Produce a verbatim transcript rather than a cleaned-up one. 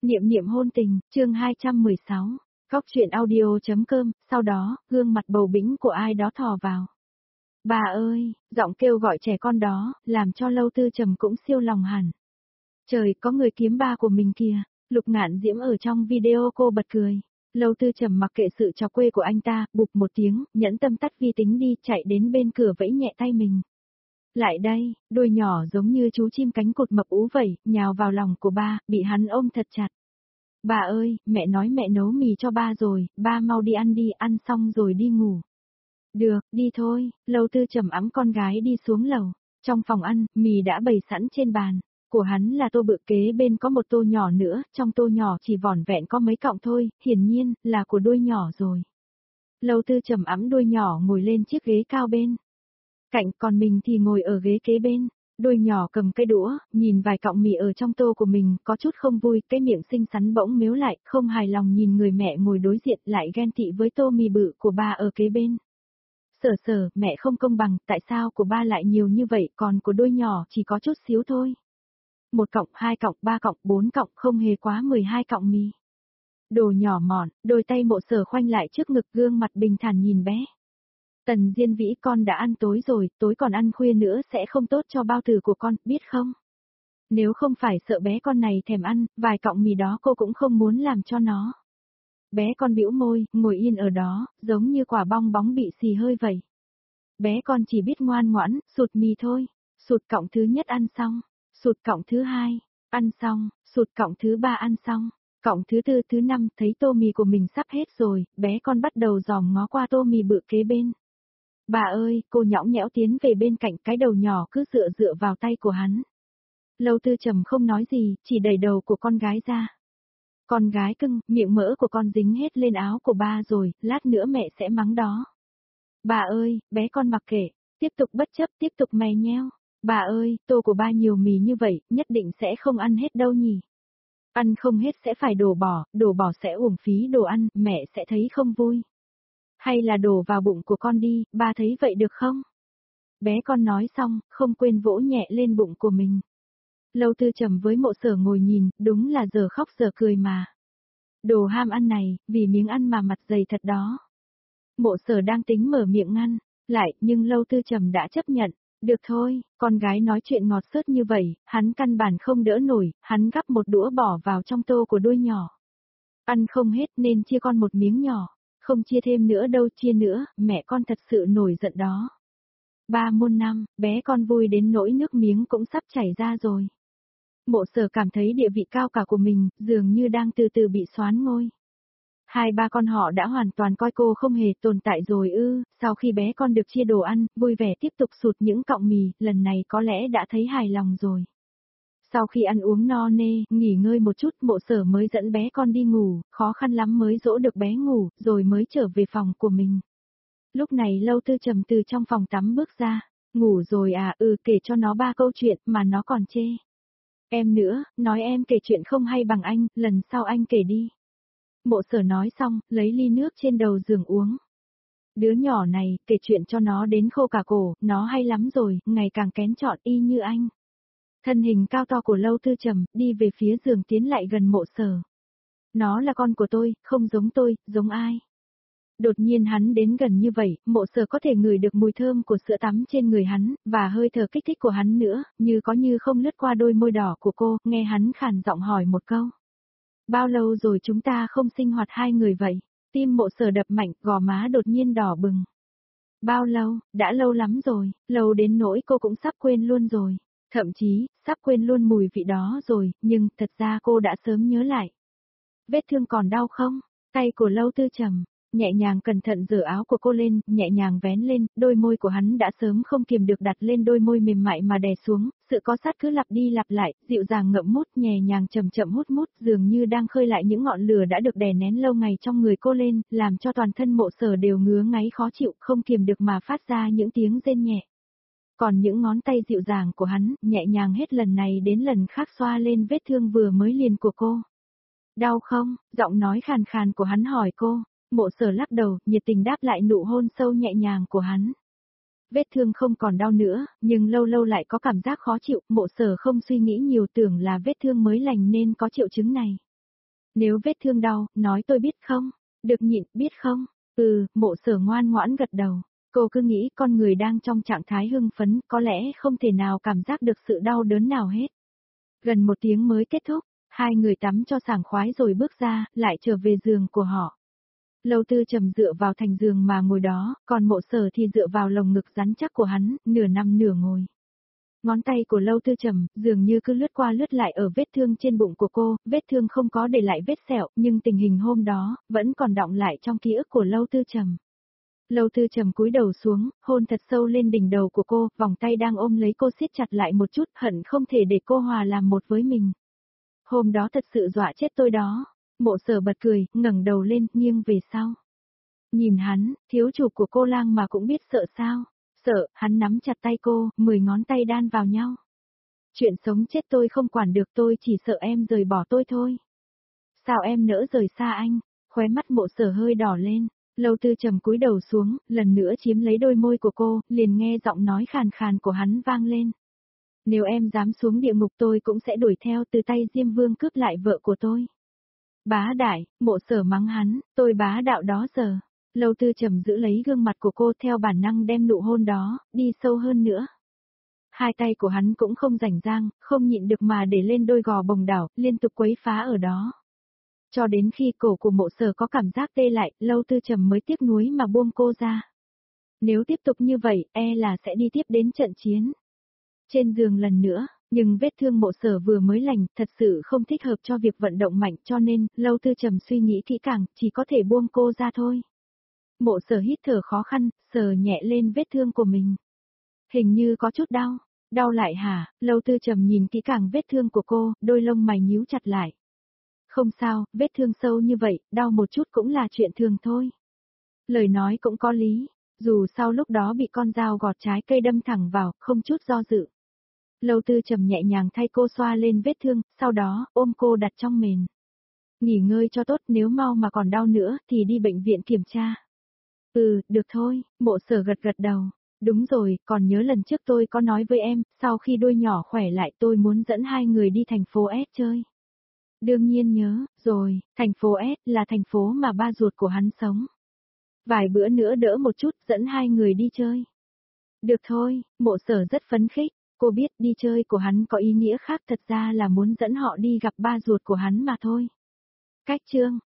Niệm niệm hôn tình, chương hai trăm mười sáu. Góc truyện audio.com, sau đó, gương mặt bầu bĩnh của ai đó thò vào. Bà ơi, giọng kêu gọi trẻ con đó, làm cho Lâu Tư Trầm cũng siêu lòng hẳn. Trời, có người kiếm ba của mình kìa. Lục Ngạn Diễm ở trong video cô bật cười. Lâu Tư Trầm mặc kệ sự trò quê của anh ta, bụp một tiếng, nhẫn tâm tắt vi tính đi, chạy đến bên cửa vẫy nhẹ tay mình. Lại đây, đôi nhỏ giống như chú chim cánh cụt mập ú vẩy, nhào vào lòng của ba, bị hắn ôm thật chặt. Bà ơi, mẹ nói mẹ nấu mì cho ba rồi, ba mau đi ăn đi, ăn xong rồi đi ngủ. Được, đi thôi. Lâu Tư Trầm ẵm con gái đi xuống lầu. Trong phòng ăn, mì đã bày sẵn trên bàn. Của hắn là tô bự, kế bên có một tô nhỏ nữa, trong tô nhỏ chỉ vỏn vẹn có mấy cọng thôi, hiển nhiên, là của đuôi nhỏ rồi. Lâu Tư Trầm ẵm đuôi nhỏ ngồi lên chiếc ghế cao bên cạnh, còn mình thì ngồi ở ghế kế bên. Đôi nhỏ cầm cây đũa, nhìn vài cọng mì ở trong tô của mình, có chút không vui, cái miệng xinh xắn bỗng mếu lại, không hài lòng nhìn người mẹ ngồi đối diện, lại ghen tị với tô mì bự của ba ở kế bên. Sở sở, mẹ không công bằng, tại sao của ba lại nhiều như vậy, còn của đôi nhỏ chỉ có chút xíu thôi. Một cọng, hai cọng, ba cọng, bốn cọng, không hề quá mười hai cọng mì. Đồ nhỏ mọn, đôi tay Mộ Sở khoanh lại trước ngực, gương mặt bình thản nhìn bé. Tần Diên Vĩ, con đã ăn tối rồi, tối còn ăn khuya nữa sẽ không tốt cho bao tử của con, biết không? Nếu không phải sợ bé con này thèm ăn, vài cọng mì đó cô cũng không muốn làm cho nó. Bé con bĩu môi, ngồi yên ở đó, giống như quả bong bóng bị xì hơi vậy. Bé con chỉ biết ngoan ngoãn, sụt mì thôi. Sụt cọng thứ nhất ăn xong, sụt cọng thứ hai, ăn xong, sụt cọng thứ ba ăn xong. Cọng thứ tư, thứ năm, thấy tô mì của mình sắp hết rồi, bé con bắt đầu dòm ngó qua tô mì bự kế bên. Bà ơi, cô nhõng nhẽo tiến về bên cạnh, cái đầu nhỏ cứ dựa dựa vào tay của hắn. Lâu Tư Trầm không nói gì, chỉ đẩy đầu của con gái ra. Con gái cưng, miệng mỡ của con dính hết lên áo của ba rồi, lát nữa mẹ sẽ mắng đó. Bà ơi, bé con mặc kệ, tiếp tục bất chấp, tiếp tục mè nheo. Bà ơi, tô của ba nhiều mì như vậy, nhất định sẽ không ăn hết đâu nhỉ. Ăn không hết sẽ phải đổ bỏ, đổ bỏ sẽ uổng phí đồ ăn, mẹ sẽ thấy không vui. Hay là đổ vào bụng của con đi, ba thấy vậy được không? Bé con nói xong, không quên vỗ nhẹ lên bụng của mình. Lâu Tư Trầm với Mộ Sở ngồi nhìn, đúng là giờ khóc giờ cười mà. Đồ ham ăn này, vì miếng ăn mà mặt dày thật đó. Mộ Sở đang tính mở miệng ngăn lại, nhưng Lâu Tư Trầm đã chấp nhận. Được thôi, con gái nói chuyện ngọt xớt như vậy, hắn căn bản không đỡ nổi, hắn gắp một đũa bỏ vào trong tô của đuôi nhỏ. Ăn không hết nên chia con một miếng nhỏ. Không chia thêm nữa đâu, chia nữa, mẹ con thật sự nổi giận đó. Ba muôn năm, bé con vui đến nỗi nước miếng cũng sắp chảy ra rồi. Mộ Sở cảm thấy địa vị cao cả của mình, dường như đang từ từ bị xoán ngôi. Hai ba con họ đã hoàn toàn coi cô không hề tồn tại rồi ư, sau khi bé con được chia đồ ăn, vui vẻ tiếp tục sụt những cọng mì, lần này có lẽ đã thấy hài lòng rồi. Sau khi ăn uống no nê, nghỉ ngơi một chút, Mộ Sở mới dẫn bé con đi ngủ, khó khăn lắm mới dỗ được bé ngủ, rồi mới trở về phòng của mình. Lúc này Lâu Tư Trầm từ trong phòng tắm bước ra, ngủ rồi à, ừ, kể cho nó ba câu chuyện mà nó còn chê. Em nữa, nói em kể chuyện không hay bằng anh, lần sau anh kể đi. Mộ Sở nói xong, lấy ly nước trên đầu giường uống. Đứa nhỏ này, kể chuyện cho nó đến khô cả cổ, nó hay lắm rồi, ngày càng kén chọn y như anh. Thân hình cao to của Lâu Tư Trầm, đi về phía giường tiến lại gần Mộ Sở. Nó là con của tôi, không giống tôi, giống ai? Đột nhiên hắn đến gần như vậy, Mộ Sở có thể ngửi được mùi thơm của sữa tắm trên người hắn, và hơi thở kích thích của hắn nữa, như có như không lướt qua đôi môi đỏ của cô, nghe hắn khàn giọng hỏi một câu. Bao lâu rồi chúng ta không sinh hoạt hai người vậy? Tim Mộ Sở đập mạnh, gò má đột nhiên đỏ bừng. Bao lâu, đã lâu lắm rồi, lâu đến nỗi cô cũng sắp quên luôn rồi. Thậm chí, sắp quên luôn mùi vị đó rồi, nhưng thật ra cô đã sớm nhớ lại. Vết thương còn đau không? Tay của Lâu Tư Trầm, nhẹ nhàng cẩn thận giở áo của cô lên, nhẹ nhàng vén lên, đôi môi của hắn đã sớm không kiềm được đặt lên đôi môi mềm mại mà đè xuống, sự có sát cứ lặp đi lặp lại, dịu dàng ngậm mút, nhẹ nhàng chậm chậm hút mút, dường như đang khơi lại những ngọn lửa đã được đè nén lâu ngày trong người cô lên, làm cho toàn thân Mộ Sở đều ngứa ngáy khó chịu, không kiềm được mà phát ra những tiếng rên nhẹ. Còn những ngón tay dịu dàng của hắn, nhẹ nhàng hết lần này đến lần khác xoa lên vết thương vừa mới liền của cô. Đau không? Giọng nói khàn khàn của hắn hỏi cô. Mộ Sở lắc đầu, nhiệt tình đáp lại nụ hôn sâu nhẹ nhàng của hắn. Vết thương không còn đau nữa, nhưng lâu lâu lại có cảm giác khó chịu, Mộ Sở không suy nghĩ nhiều, tưởng là vết thương mới lành nên có triệu chứng này. Nếu vết thương đau, nói tôi biết không? Được nhịn, biết không? Ừ, Mộ Sở ngoan ngoãn gật đầu. Cô cứ nghĩ con người đang trong trạng thái hưng phấn, có lẽ không thể nào cảm giác được sự đau đớn nào hết. Gần một tiếng mới kết thúc, hai người tắm cho sảng khoái rồi bước ra, lại trở về giường của họ. Lâu Tư Trầm dựa vào thành giường mà ngồi đó, còn Mộ Sở thì dựa vào lồng ngực rắn chắc của hắn, nửa nằm nửa ngồi. Ngón tay của Lâu Tư Trầm dường như cứ lướt qua lướt lại ở vết thương trên bụng của cô, vết thương không có để lại vết sẹo, nhưng tình hình hôm đó vẫn còn đọng lại trong ký ức của Lâu Tư Trầm. Lâu Tư Trầm cúi đầu xuống, hôn thật sâu lên đỉnh đầu của cô, vòng tay đang ôm lấy cô siết chặt lại một chút, hận không thể để cô hòa làm một với mình. Hôm đó thật sự dọa chết tôi đó. Mộ Sở bật cười, ngẩng đầu lên, nghiêng về sau. Nhìn hắn, thiếu chủ của cô Lang mà cũng biết sợ sao? Sợ, hắn nắm chặt tay cô, mười ngón tay đan vào nhau. Chuyện sống chết tôi không quản được, tôi chỉ sợ em rời bỏ tôi thôi. Sao em nỡ rời xa anh? Khóe mắt Mộ Sở hơi đỏ lên. Lâu Tư Trầm cúi đầu xuống, lần nữa chiếm lấy đôi môi của cô, liền nghe giọng nói khàn khàn của hắn vang lên. Nếu em dám xuống địa ngục tôi cũng sẽ đuổi theo, từ tay Diêm Vương cướp lại vợ của tôi. Bá đại, Mộ Sở mắng hắn, tôi bá đạo đó giờ. Lâu Tư Trầm giữ lấy gương mặt của cô, theo bản năng đem nụ hôn đó, đi sâu hơn nữa. Hai tay của hắn cũng không rảnh rang, không nhịn được mà để lên đôi gò bồng đảo, liên tục quấy phá ở đó. Cho đến khi cổ của Mộ Sở có cảm giác tê lại, Lâu Tư Trầm mới tiếc nuối mà buông cô ra. Nếu tiếp tục như vậy, e là sẽ đi tiếp đến trận chiến. Trên giường lần nữa, nhưng vết thương Mộ Sở vừa mới lành, thật sự không thích hợp cho việc vận động mạnh, cho nên, Lâu Tư Trầm suy nghĩ kỹ càng, chỉ có thể buông cô ra thôi. Mộ Sở hít thở khó khăn, sờ nhẹ lên vết thương của mình. Hình như có chút đau. Đau lại hả? Lâu Tư Trầm nhìn kỹ càng vết thương của cô, đôi lông mày nhíu chặt lại. Không sao, vết thương sâu như vậy, đau một chút cũng là chuyện thường thôi. Lời nói cũng có lý, dù sau lúc đó bị con dao gọt trái cây đâm thẳng vào, không chút do dự. Lâu Tư Trầm nhẹ nhàng thay cô xoa lên vết thương, sau đó, ôm cô đặt trong mền. Nghỉ ngơi cho tốt, nếu mau mà còn đau nữa, thì đi bệnh viện kiểm tra. Ừ, được thôi, Mộ Sở gật gật đầu. Đúng rồi, còn nhớ lần trước tôi có nói với em, sau khi đôi nhỏ khỏe lại tôi muốn dẫn hai người đi thành phố S chơi. Đương nhiên nhớ, rồi, thành phố S là thành phố mà ba ruột của hắn sống. Vài bữa nữa đỡ một chút, dẫn hai người đi chơi. Được thôi, Mộ Sở rất phấn khích, cô biết đi chơi của hắn có ý nghĩa khác, thật ra là muốn dẫn họ đi gặp ba ruột của hắn mà thôi. Cách chương